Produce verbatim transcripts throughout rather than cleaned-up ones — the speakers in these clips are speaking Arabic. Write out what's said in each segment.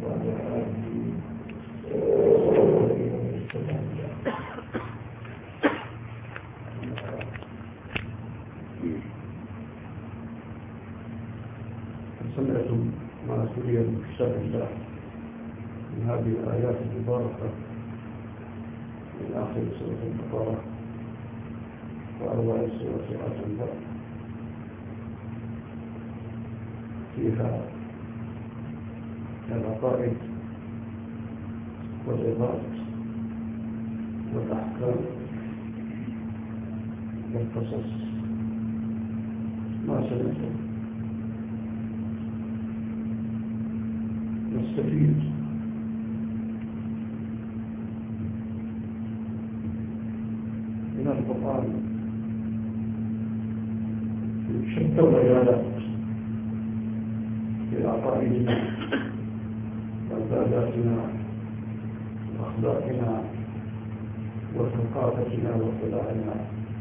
وعلى آله وصحبه وسلم. سمعتم ما سري من كتاب الله من هذه الآيات المباركة من آخر سورة البقرة وأول سورة آل عمران، فيها العقائد والعباد والأحكام والقصص. ما سمعتم نستفيد من القرآن في شتى المجالات، في عقائدنا وعباداتنا وأخلاقنا وثقافتنا واطلاعنا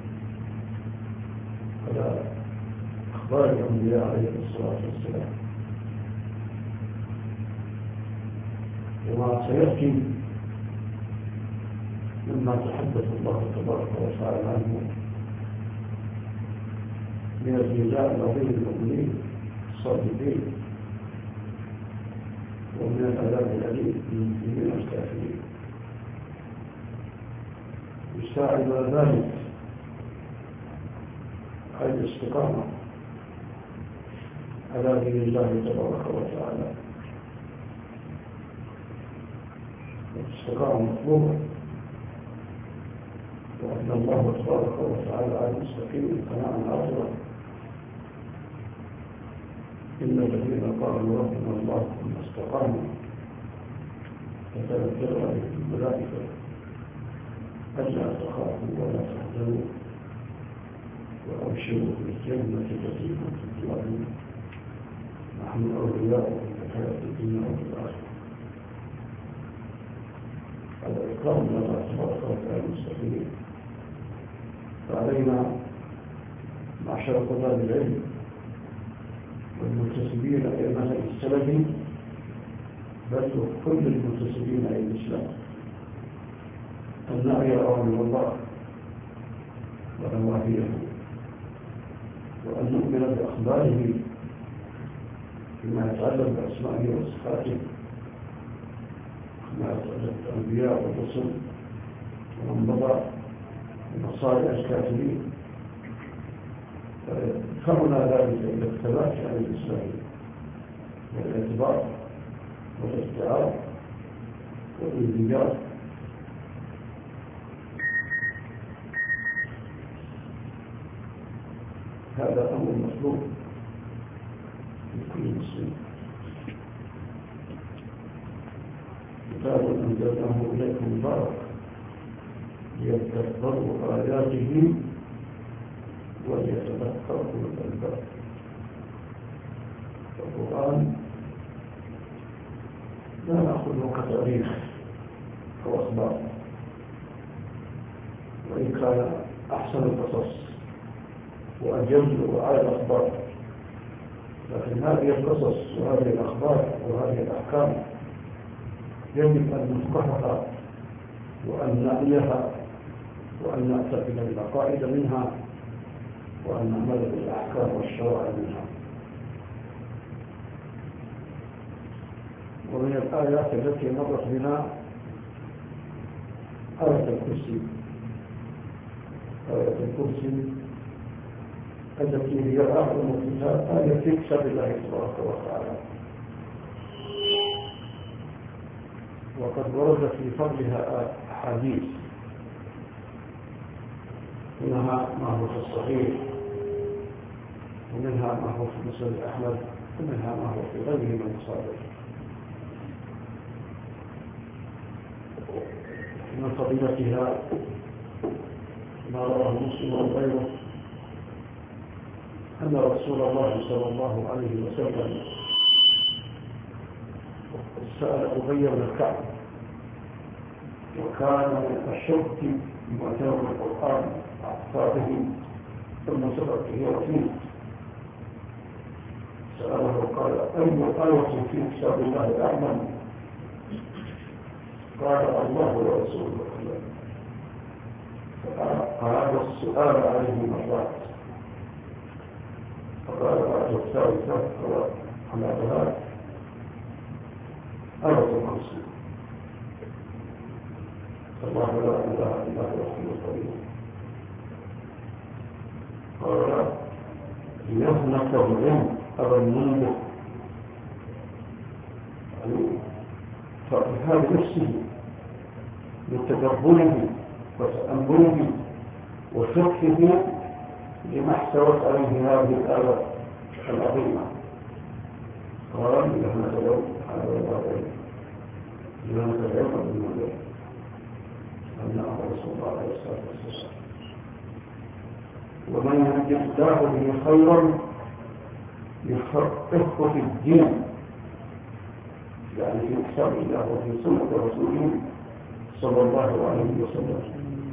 على أخبار الأنبياء عليه الصلاة والسلام. وما سيأتي مما تحدث الله تبارك وتعالى عنه من الجزاء العظيم للمؤمنين الصادقين ومن العذاب الأليم للمسلمين الكافرين، يساعد على ذلك أي الاستقامة على دين الله تبارك وتعالى. الاستقامة مطلوبة، وأن الله تبارك وتعالى على المستقيم قناعا عاطرا. إن الذين قالوا ربنا الله ثم استقاموا فتنزل عليهم الملائكة ألا تخافوا ولا تحزنوا وأبشروا بالجنة التي كنتم توعدون نحن أولياؤكم في الحياة الدنيا وفي الآخرة. هذا إكرام من الله تبارك وتعالى المستقيم. فعلينا معشر طلاب العلم والمنتسبين إلى المنهج السلفي، بل كل المنتسبين إلى الإسلام، أن نعي أوامر الله ونواهيه، وأن نؤمن بأخباره فيما يتعلق بأسمائه وصفاته، مع الأنبياء والرسل ومن مضى من مصالح الكافرين. فيدفعنا ذلك إلى الثبات على الإسلام والاعتبار والاستعار والانزجار. هذا أمر مطلوب لكل مسلم. كتاب أنزلناه إليكم مبارك ليتدبروا آياته وليتذكروا الألباب. القرآن لا نأخذه كتاريخ أو أخبار، وإن كان أحسن القصص وأجل وأعلى الأخبار، لكن هذه القصص وهذه الأخبار وهذه الأحكام يجب أن نفقهها وأن نعيها وأن نعتقد العقائد منها وأن نعمل بالأحكام والشرائع منها. ومن الآيات التي مرت بنا آية الكرسي، آية الكرسي التي هي أعظم كتاب آية في كتاب الله تبارك وتعالى، وقد ورد في فضلها أحاديث، منها ما هو في الصحيح، ومنها ما هو في مسند أحمد، ومنها ما هو في غيره من المصادر. من فضيلتها ما رواه مسلم وغيره أن رسول الله صلى الله عليه وسلم سأل أبي بن كعب، وكان من الشرك معتبر القرآن أعطاه ثم سبقه وفيه، سأله قال: أي آية في كتاب الله أعلم قال الله ورسوله فقال السؤال عليه مرات، فقال بعد الثالثة على ذلك أرض المنصور الله لا إله إلا هو الحي القيوم. قال يهنك العلم أبا المنذر فإرهاب نفسه لتدبره وتأمله وفقه لما احتوت عليه هذه الآية العظيمة. قال يهنك العلم على الوالدين يهنك العلم أبا المنذر أنه رسول الله عليه الصلاة والسلام. ومن يهد الله به خيرا يفقهه في الدين، يعني في كتاب الله وفي سنة رسوله صلى الله عليه وسلم.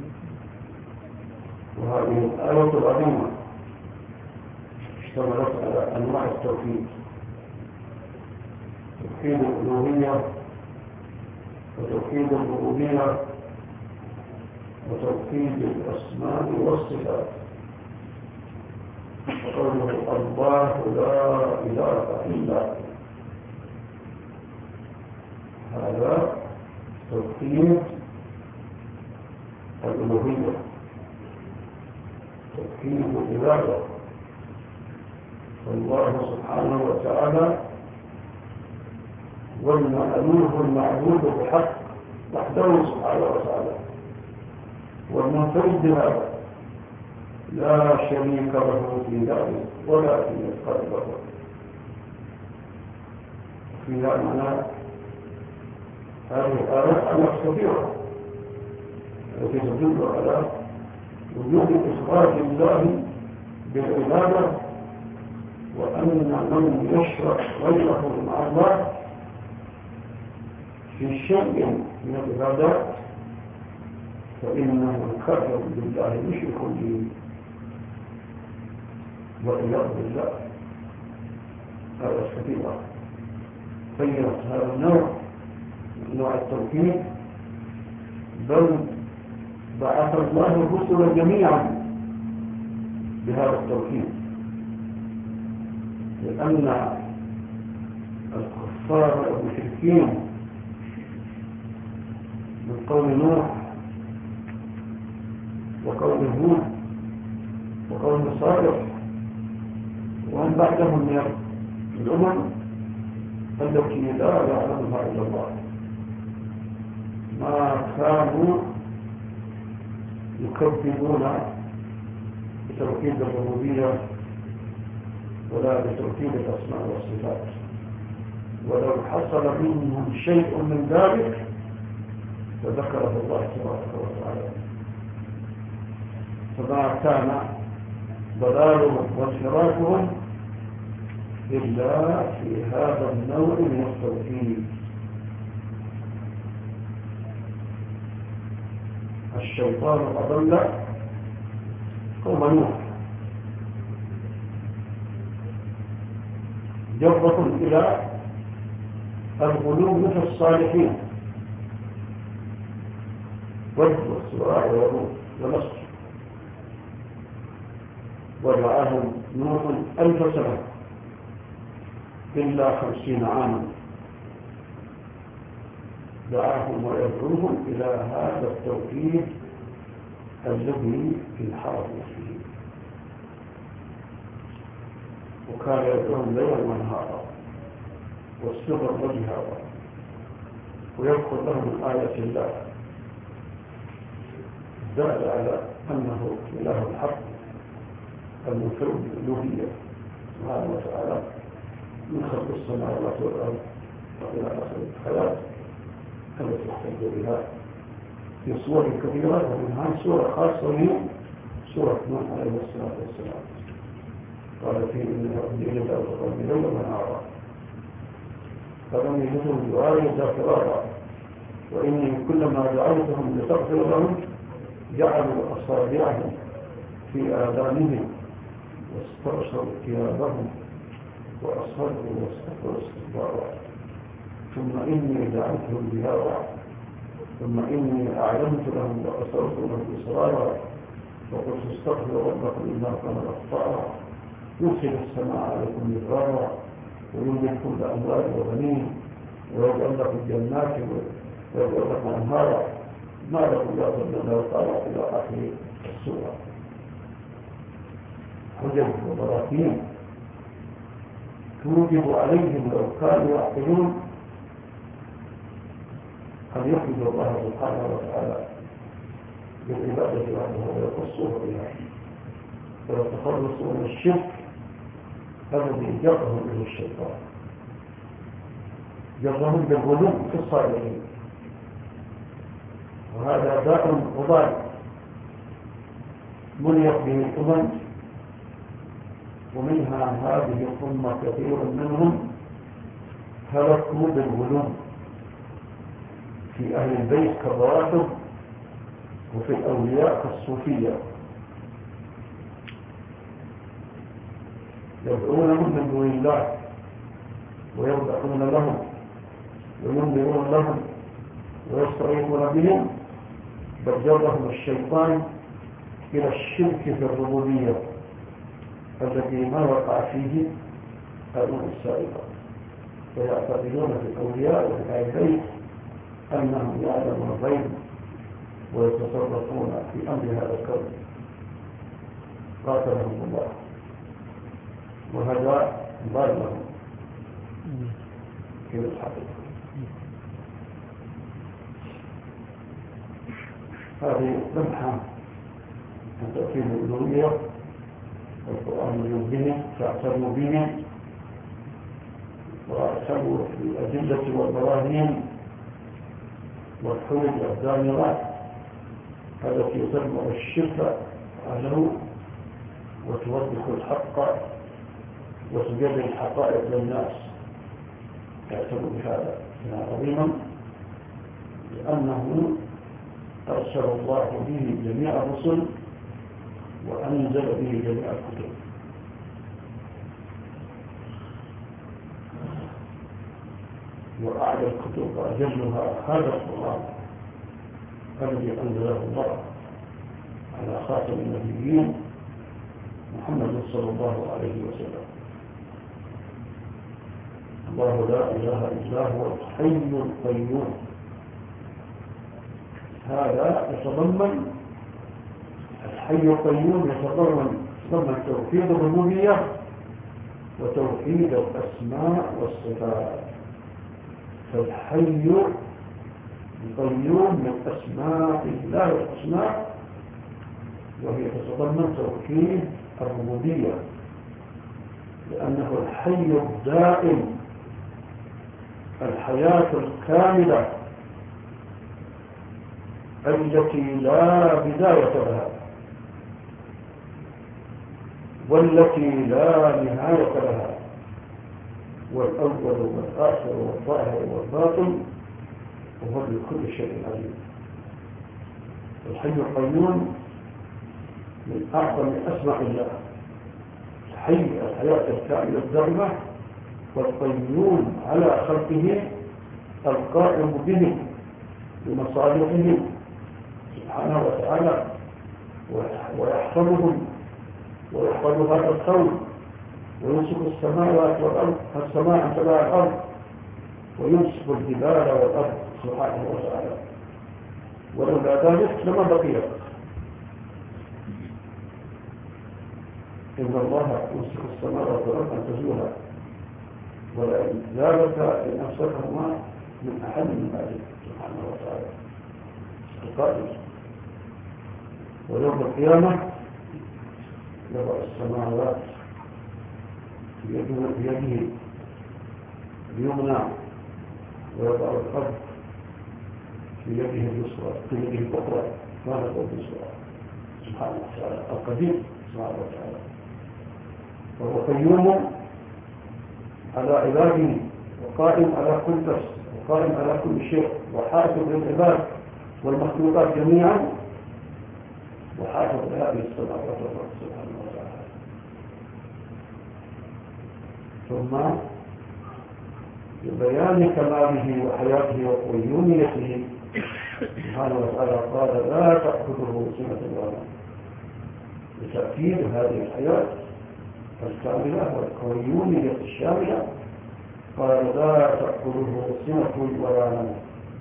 وهذه الآية العظيمة اشتملت على أنواع التوحيد: توحيد الألوهية وتوحيد الربوبية وتوحيد الأسماء والصفات. وقوله الله لا إله إلا هذا توحيد الألوهية، توحيد العبادة. فالله سبحانه وتعالى والمألوه المعبود بحق وحده سبحانه وتعالى، والمنفرد بهذا لا شريك له في ذلك ولا في مثقال ذرة. في هذا معنى هذه الآية أنها كثيرة التي تدل على وجود إخراج الله بالعبادة، وأن من يشرك غيره مع الله في شيء من العبادات فإنه كافر بالله مشرك به والعياذ بالله. هذا كثيرا خيرت هذا النوع من نوع التوحيد، بل بعث الله الرسل جميعا بهذا التوحيد، لأن الكفار والمشركين من قوم نوح وقوم هود وقوم صالح ومن بعدهم من الأمم التي لا يعلمها إلا الله ما كانوا يكذبون بتوحيد الربوبية ولا بتوحيد الأسماء والصفات، ولو حصل منهم شيء من ذلك فذكره الله تبارك وتعالى. فما كان ضلالهم وانحرافهم إلا في هذا النوع من التوحيد. الشيطان أضل قوم نوح جرهم إلى الغلو في الصالحين والسواع والروح ونصر، ودعاهم نوح ألف سنة إلا خمسين عاما، دعاهم ويدعوهم إلى هذا التوحيد الذي انحرفوا فيه، وكان يدعوهم ليلا ونهارا والسر وجهارا، ويذكر لهم من آية الله دل على أنه إله الحق المنفرد بالألوهية سبحانه وتعالى من خلق السماوات والأرض وإلى آخر الحياة التي يحتج بها في صور كثيرة، ومنها سورة خاصة هي سورة نوح عليه الصلاة والسلام. قال فيه إن ربي إلى الأرض ليلا ونهارا فلم يجدهم دعائي ذاكرارا، وإني كلما دعوتهم لتغفر لهم جعلوا أصابعهم في آذانهم واسترسلوا ثيابهم وأصروا واستكبروا استكبارا ثم إني جعلتهم بهذا ثم إني أعلمت لهم وأسرت لهم إسرارا وقلت استغفروا ربكم إنه كان غفارا يرسل السماء عليكم مدرارا ويمددكم بأموال وبنين ويجعل لكم جنات ويجعل لكم أنهارا ما لكم لا تظنون وقال إلى آخر السورة. حجج وبراهين توجب عليهم لو كانوا يعقلون أن يحمدوا الله سبحانه وتعالى بالعبادة وحده ويقصوه بها ويتخلصوا من الشرك الذي جرهم إلى الشيطان، جرهم بالغلو في الصالحين، وهذا داء وضال مليت به الأمم، ومنها هذه الأمة كثير منهم هلكوا بالغلو في أهل البيت كالرواتب وفي الأولياء كالصوفية، يدعونهم من دون الله ويرضعون لهم وينذرون لهم ويستغيثون بهم، بل جرهم الشيطان إلى الشرك في الربوبية الذي ما وقع فيه الأمم السابقة، ويعتقدون في الأولياء وفي أهل البيت أنهم يعلمون الغيب ويتصرفون في أمر هذا الكون. قاتلهم الله وهذا ضال لهم في الحقيقة. هذه لمحة عن تأكيد الألوهية والقرآن يوجه فاعتبروا به واعتبروا في الأدلة والبراهين والحجج الدامغة التي تدمع الشرك عنه وتوضح الحق وتجلي الحقائق للناس، يعتبر بهذا عظيما لأنه أرسل الله به جميع الرسل وأنزل به جميع الكتب. وأعلى الكتب وأجلها هذا القرآن الذي أنزله الله على خاتم النبيين محمد صلى الله عليه وسلم. الله لا إله إلا هو الحي القيوم. هذا يتضمن الحي القيوم يتضمن يتضمن توحيد الربوبية وتوحيد الأسماء والصفات. فالحي القيوم من أسماء الله الحسنى، وهي تتضمن توحيد الربوبية لأنه الحي الدائم، الحياة الكاملة التي لا بداية لها والتي لا نهاية لها، والأول والآخر والظاهر والباطن، وهو بكل شيء عليم. الحي القيوم من أعظم أسماء الله، الحي الحياة الكاملة الدائمة، والقيوم على خلقه القائم بهم بمصالحهم سبحانه وتعالى، ويحفظهم ويحفظ هذا الكون ويمسك السماوات والأرض السماء عن سماء الأرض ويمسك الجبال والأرض سبحانه وتعالى، ولولا ذلك لما بقيت. إن الله يمسك السماوات والأرض أن تزولا ولئن ذلك إن أمسكهما من أحد من ذلك سبحانه وتعالى القائل. ويوم القيامة يضع السماوات بيده اليمنى ويضع الأرض في يده اليسرى في يده الأخرى ما نقول اليسرى سبحانه وتعالى القدير سبحانه وتعالى. وهو قيوم على عباده وقائم على كل نفس وقائم على كل شيء وحافظ للعباد والمخلوقات جميعا وحافظ لهذه السماوات والأرض سبحانه وتعالى. ثم ببيان كماله وحياته وقيوميته سبحانه وتعالى قال لا تأخذه سنة ولا نوم، لتأكيد هذه الحياة الكاملة والقيومية الشاملة قال لا تأخذه سنة ولا نوم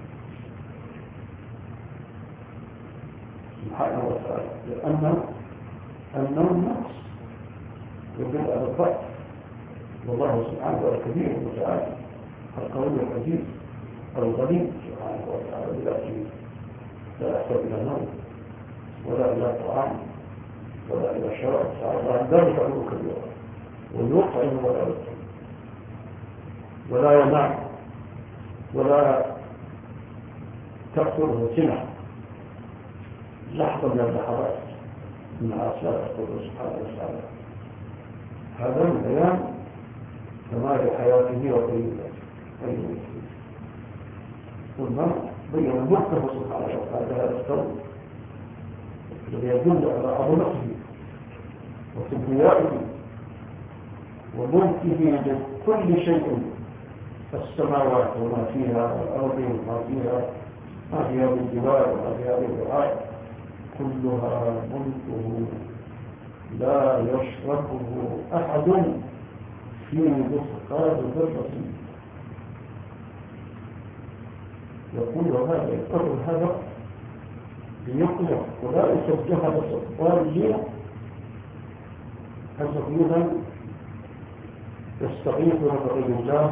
سبحانه وتعالى، لأن النوم نقص يدل على الضعف، والله سبحانه وتعالى كبير ومتعالي القوي العزيز الغني سبحانه وتعالى بذاته، لا يحتاج إلى نوم ولا إلى طعام ولا إلى شراب، تعالى لا يفعله كبيرا ويطعم ولا يطعم ولا ينام ولا تأخذه سنة لحظة من اللحظات من عصار يقول سبحانه وتعالى. هذا من بيان كمال حياته وقيمته. ثم بين المحكم سبحانه وتعالى هذا الكون الذي يدل على عظمته وكبريائه وملكه لكل شيء، السماوات وما فيها والأرض وما فيها، ما فيها من جبال وما فيها من بحار، كلها ملكه لا يشركه أحد في مثقال ذرة. يقول هذا يقر هذا ليقلع أولئك الجهل الضالين الذين يستغيثون بغير الله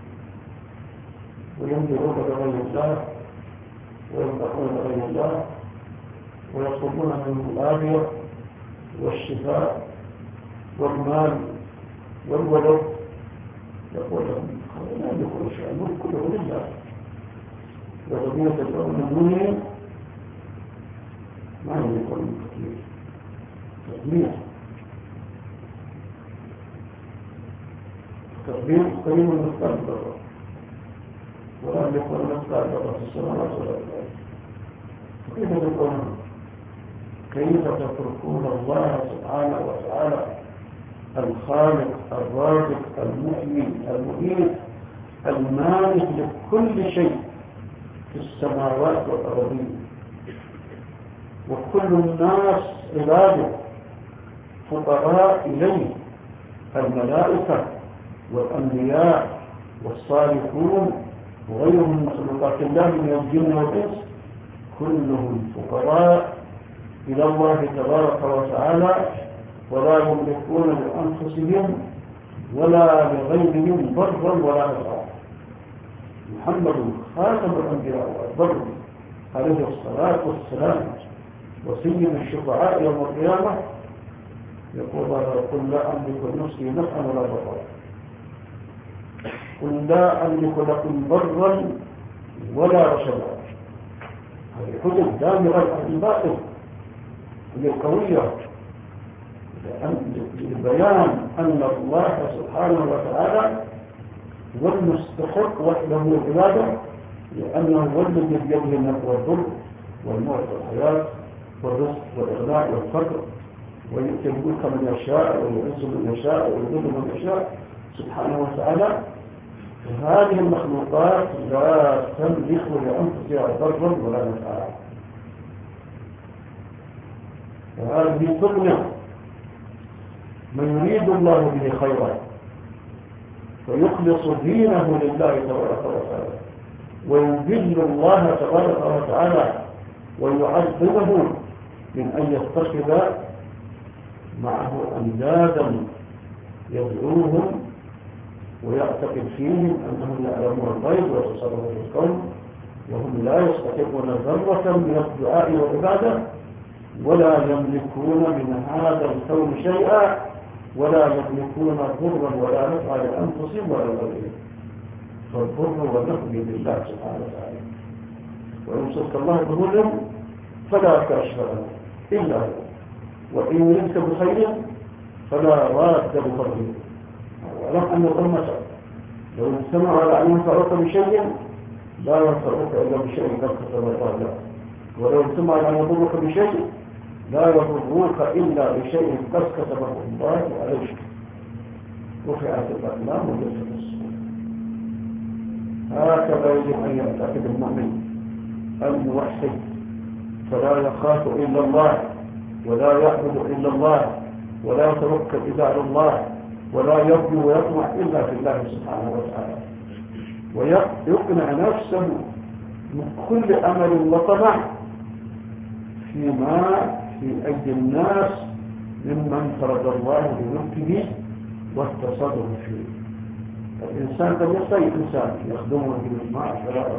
وينذرون بغير الله ويمدحون بغير الله ويطلبون منه العافية والشفاء والمال والولد. يقول لهم لا يملك شيئا، الملك كله لله، والذين تدعون من دونه ما يملكون من كثير تكبير تكبير قليل من مثقال ذرة، ولا يملكون مثقال ذرة في السماوات ولا في الأرض. كيف تكون كيف تتركون الله سبحانه وتعالى الخالق الرازق المحيي المميت المالك لكل شيء في السماوات والأرضين، وكل الناس عباده فقراء إليه، الملائكة والأنبياء والصالحون وغيرهم من مخلوقات الله من الجن والإنس كلهم فقراء إلى الله تبارك وتعالى، ولا يملكون لأنفسهم ولا لغيرهم ضرا ولا نفعا. محمد خاتم الأنبياء والبر عليه الصلاة والسلام وسيد الشفعاء يوم القيامة يقول قل لا أملك لنفسي نفعا ولا ضرا، قل لا أملك لكم ضرا ولا رشدا. هذه حجج دامغة عن الباطل القوية لبيان أن الله سبحانه وتعالى هو المستحق وحده العبادة، لأنه هو الذي بيده النفع والضر والموت والحياة والرزق والإغناء والفقر، ويؤتي الملك من يشاء ويعز من يشاء ويذل من يشاء سبحانه وتعالى. هذه المخلوقات لا تملك لأنفسها ضرا ولا نفعا، وهذه تغنى من يريد الله به خيرا ويخلص دينه لله تبارك وتعالى ويذل الله تبارك وتعالى ويعذبه من أن يتخذ معه أندادا يدعوهم ويعتقد فيهم أنهم يعلمون الغيب ويتصرفون في الكون وهم لا يستحقون ذرة من الدعاء والعبادة ولا يملكون من هذا الكون شيئا ولا يملكون ضرا ولا نفعا لأنفسهم ولا لغيرهم، فالضر والنفع لله سبحانه وتعالى. ويمسك الله بضر فلا كاشف له إلا هو، وإن يردك بخير فلا راد بفضله. واعلم أن الأمة لو اجتمعوا على أن ينفعوك بشيء لا ينفعوك إلا بشيء قد كتب الله لك، ولو اجتمعوا على أن يضروك بشيء لا يضروك إلا بشيء قد كتبه الله عليك. رفعت الأقلام وجفت الصدور. هكذا يجب أن يعتقد المؤمن الموحد، فلا يخاف إلا الله ولا يعبد إلا الله ولا يتوكل إلا على الله ولا يرجو ويطمع إلا في الله سبحانه وتعالى، ويقنع نفسه من كل أمل وطمع فيما في أيدي الناس ممن فرض الله بملكه والتصرف فيه. الإنسان قد يصير إنسان يخدمه بالإجماع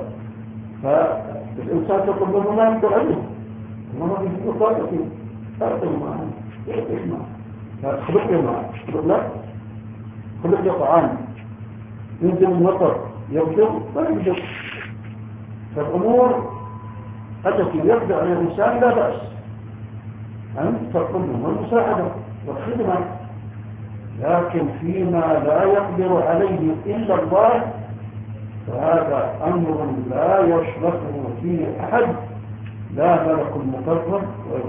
فالإنسان تقول له ما يقدر عليه ما هو في مطالبه فأعطي معه يعطي معه خلق لي معه خلق لا خلق لي طعام ينزل المطر يبدو لا يبدو. فالأمور التي يبدأ على الإنسان لا بأس أن تقوم والمساعدة والخدمة، لكن فيما لا يقدر عليه إلا الله فهذا أمر لا يشركه فيه أحد لا ملك مقرب ولا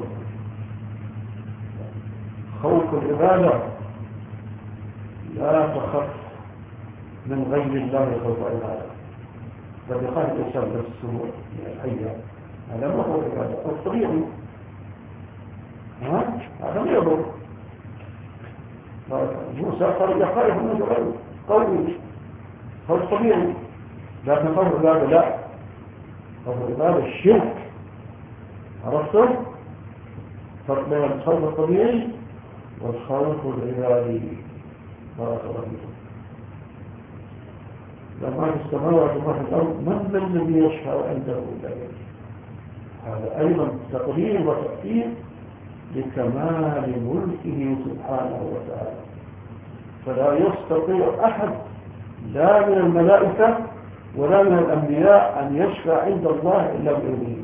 خوف العبادة. لا تخف من غير الله خوف العبادة، بل يخاف الإنسان بالسهول الحية، هذا ما هو العبادة الطبيعي، ها هذا ما يضر. موسى خرج خائف من غيره قوي خوف طبيعي، لكن خوف العبادة لا، خوف العبادة الشرك. عرفتم؟ فرق بين الخوف الطبيعي والخوف العبادي. بارك الله فيكم. لما في السماوات وما في الأرض من الذي يشفع عنده إلا به. هذا أيضا تقرير وتأكيد لكمال ملكه سبحانه وتعالى، فلا يستطيع أحد لا من الملائكة ولا من الأنبياء أن يشفع عند الله إلا بإذنه.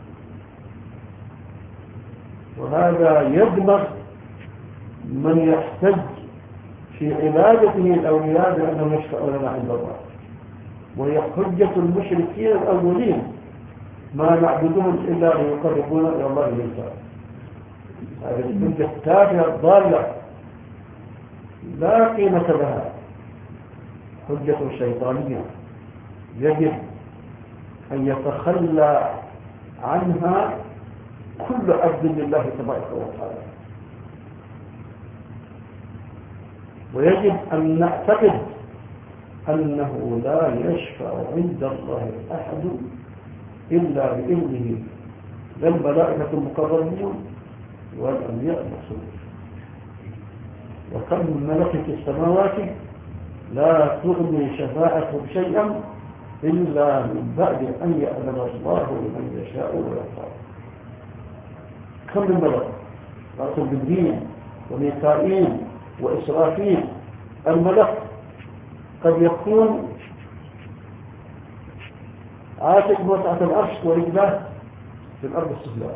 وهذا يدمغ من يحتج في عبادته الأولياء بأنهم يشفعون لنا عند الله، وهي حجة المشركين الأولين ما نعبدهم إلا ليقربونا إلى الله بالإنسان. هذه الحجة التافهة الضالة لا قيمة لها، حجة شيطانية يجب أن يتخلى عنها كل عبد لله تبارك وتعالى. ويجب أن نعتقد أنه لا يشفع عند الله أحد إلا بإذنه، لا الملائكة المقربون والأنبياء المرسلون. وكم من ملك في السماوات لا تغني شفاعتهم شيئا إلا من بعد أن يأذن الله لمن يشاء ويرضى. كم من ملك رأس بالدين وميكائيل وإسرافيل. الملك قد يكون عاتق وسعة العرش ورجلاه في الأرض السفلى.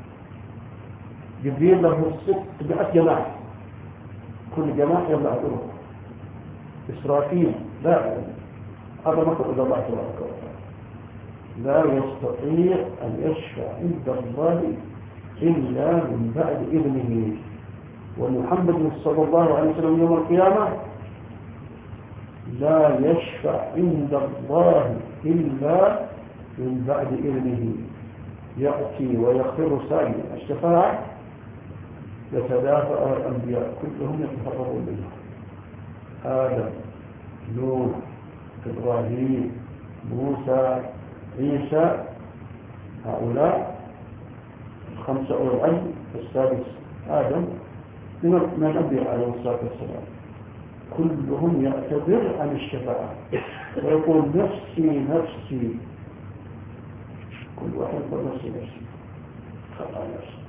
جبريل له ستمائة جناح، كل جناح يملأ الأرض. إسرافيل لا عظمته إلى الله تبارك وتعالى، لا يستطيع أن يشفع عند الله إلا من بعد إذنه. ومحمد صلى الله عليه وسلم يوم القيامة لا يشفع عند الله إلا من بعد إذنه. يأتي ويخبر سائل الشفاعة يتدافع الأنبياء كلهم يتفرغون منها، آدم نوح إبراهيم موسى عيسى، هؤلاء خمسة أولو العلم، السادس آدم من الأنبياء عليه الصلاة والسلام، كلهم يعتذر عن الشفاعة ويقول نفسي نفسي، كل واحد يقول نفسي نفسي خطأ نفسي.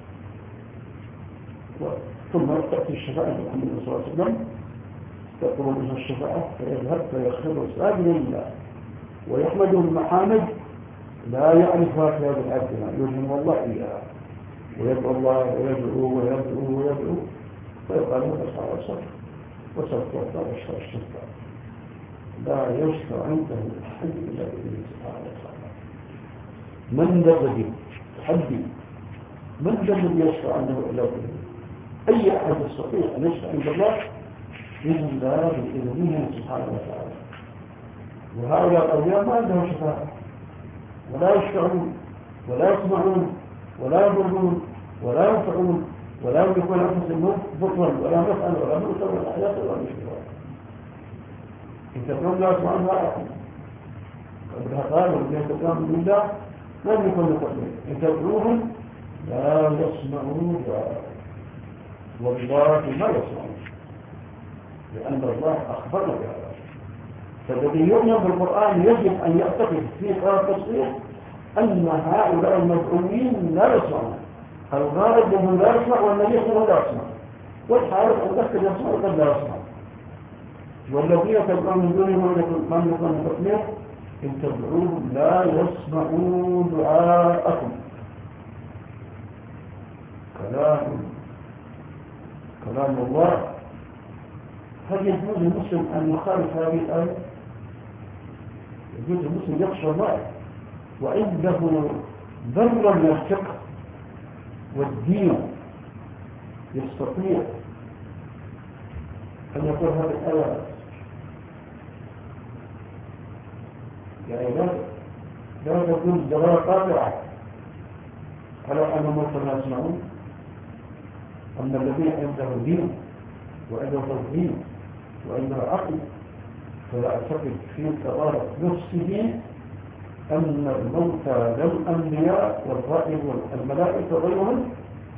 ثم تأتي الشفاعة محمد صلى الله عليه وسلم تقول منها الشفاعة فيذهب فيخبر سائل الله ويحمده المحامد لا يعرفها في هذا العبد، يلهم الله إياها ويدعو الله ويدعو ويدعو ويدعو فيقال له أصحاب الصف وسوف تعطى وشفاء الشفاء. لا يشفع عنده أحد إلا بإذنه سبحانه وتعالى. من الذي تحدي من الذي يشفع عنه إلا بإذنه؟ أي أحد يستطيع أن يشفع عند الله إلا بإذنه سبحانه وتعالى. وهؤلاء الأولياء ما عندهم شفاعة ولا يشفعون ولا يسمعون ولا يضرون ولا ينفعون ولا يملكون أنفسهم ضرا ولا نفعا ولا موتا ولا حياة ولا نشورا. إن تكون لا يسمعون رأيكم قبلها قال وإن تكون من الله لم يكن لقبل إن تدعوهم لا يسمعون دعاء والله ما يسمعون لأن الله أخبرنا بهذا. فالذي يؤمن بالقرآن يجب أن يعتقد في قراءة التصوير أن هؤلاء المدعوين لا يسمعون. الغالب منهم لا يسمع والنبي لا يسمع والحارث أن تذكر يسمع وقد لا يسمع. والذين تدعون من دونه من يكون تطمير إن تدعوهم لا يسمعون دعاءكم. كلام كلام الله. هل يجوز المسلم أن يخالف هذه الآية؟ يجوز المسلم يخشى الله وعنده ذرة من الفقه والدين يستطيع أن يقول هذه الآية يعني لا لا تكون دلالة قاطعة على أن الموتى لا يسمعون. أما الذين عنده دين وعنده توحيد وعنده عقل فلا أعتقد في قرار نفسه أن الموتى للأنبياء والرائد والملائكة غيرهم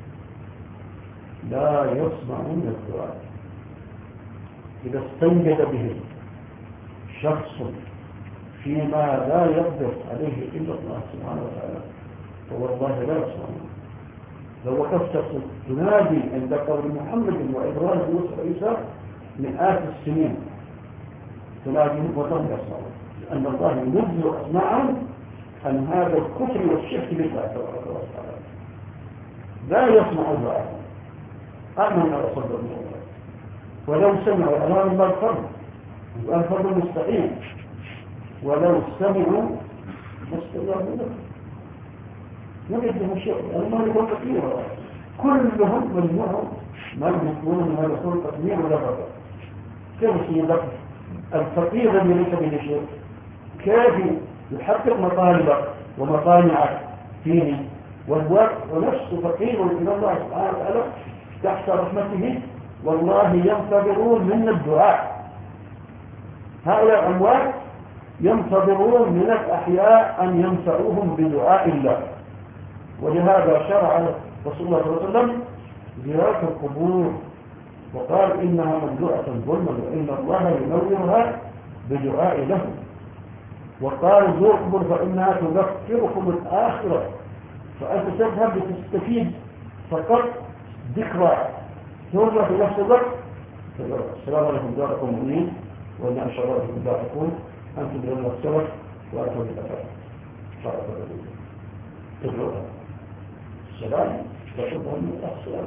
لا يسمعون الدعاء. إذا استنجد به شخص فيما لا يقدر عليه إلا الله سبحانه وتعالى فوالله لا يسمعون. لو وقفت تنادي عند قول محمد وإبراهيم وموسى وعيسى مئات السنين تناديهم والله لا يسمعون لأن الله ينزل أسماعهم عن هذا الكفر والشرك بالله تبارك وتعالى. لا يسمع الله أمن على صدر الله ولو سمعوا أمام الله الفرد يبقى الفرد مستحيل ولو سمعوا مستجابوا له ما يجدهم شيء المال يكون كثير كلهم مجموعهم ما يكونون من هذا يكون تقدير ولا فرد. كيف يدق الفقير الذي ليس به شيء كيف يحقق مطالبك ومطامعك فيه وهو ونفسه فقير إلى الله سبحانه وتعالى تحت رحمته والله ينتظرون منا الدعاء. هؤلاء الأموات ينتظرون من الأحياء أن ينفعوهم بدعاء الله. ولهذا شرع رسول الله صلى الله عليه وسلم زيارة القبور وقال إنها مملوءة ظلما وإن الله ينورها بدعاء لهم. وقال زور القبور فإنها تذكركم الآخرة فأنت تذهب لتستفيد فقط ذكرى ترجع في نفس الوقت. السلام عليكم داركم مؤمنين وإن إن شاء الله لكم داركم أنتم لنا السلف وأنتم بالأفعال شرع الرسول تدعوها السلام تشبه من السلام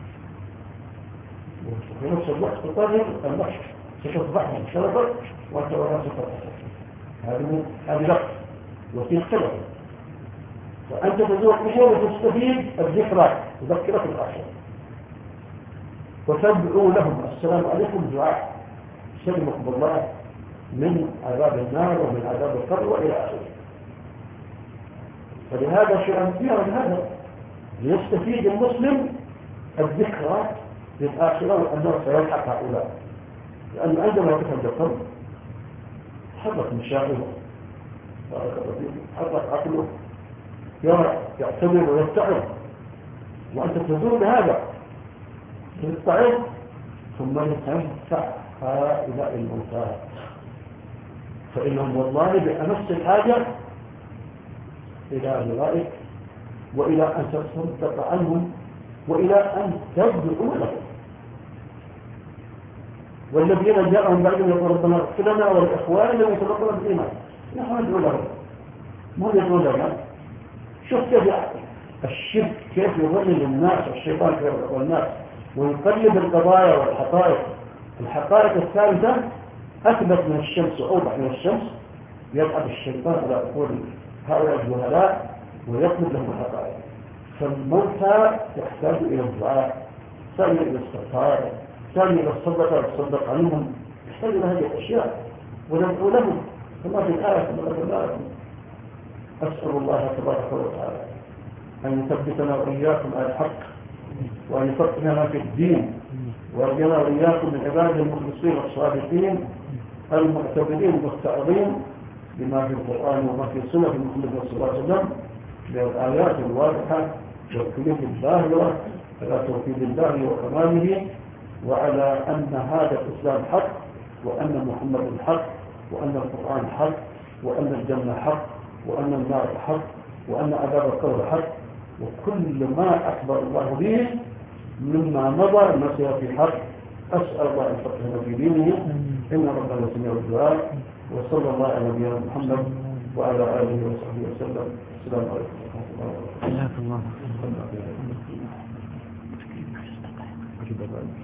وفي نفس الوقت تطهر النفس ستفضحهم سلفا وأنت ولا ستفضحهم. هذه هذه لقب وفي اختلاف فأنت تزور قبور وتستفيد الذكرى تذكرك الآخرة وتدعو لهم السلام عليكم دعاء سلمكم الله من عذاب النار ومن عذاب القبر وإلى آخره. فلهذا شيئا كثيرا من هذا ليستفيد المسلم الذكرى للآخرة وأنه سيلحق هؤلاء لأن عندما تفهم القلب حرك مشاعره حرك عقله يرى يعتبر ويستعر وأنت تزور بهذا تستعر ثم يتنفع هؤلاء الموتى فإنهم والله بأمس الحاجة إلى لغائك وإلى أن تصدق عنهم وإلى أن تدعو لهم. والذين جاءهم بعدهم يقول ربنا اغفر لنا والإخوان الذين يتبقون بالإيمان نحن ندعو لهم ما ندعو لنا. شوف كيف الشرك كيف يضلل الناس الشيطان كيف يضلل الناس ويقلب القضايا والحقائق. الحقائق الثالثة أثبت من الشمس وأوضح من الشمس يذهب الشيطان على عقول هؤلاء الجهلاء ويطلب لهم الحقائق. فالموتى يحتاج إلى الدعاء ثاني إلى الاستغفار ثاني إلى الصدقة والصدق عنهم يحتاج إلى هذه الأشياء وندعو لهم كما في الآية كما ذكرنا لكم. أسأل الله تبارك وتعالى أن يثبتنا وإياكم على الحق، وأن يفقهنا في الدين، وأن يجعلنا وإياكم من عباده المخلصين والصادقين المعتبرين والمستعظين بما في القرآن وما في سنة محمد صلى الله عليه وسلم من الآيات الواضحة والكلمة الظاهرة على توحيد الله وكماله، وعلى أن هذا الإسلام حق، وأن محمد حق، وأن القرآن حق، وأن الجنة حق، وأن النار حق، وأن عذاب القبر حق، وكل ما أخبر الله به مما مضى ما في حق. أسأل الله أن يفقهنا في دينه، إن ربنا سميع الدعاء. وصلى الله على نبينا محمد وعلى آله وصحبه وسلم. السلام عليكم ورحمة الله وبركاته.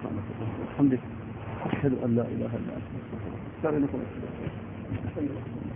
الحمد لله. أشهد أن لا إله إلا أنت.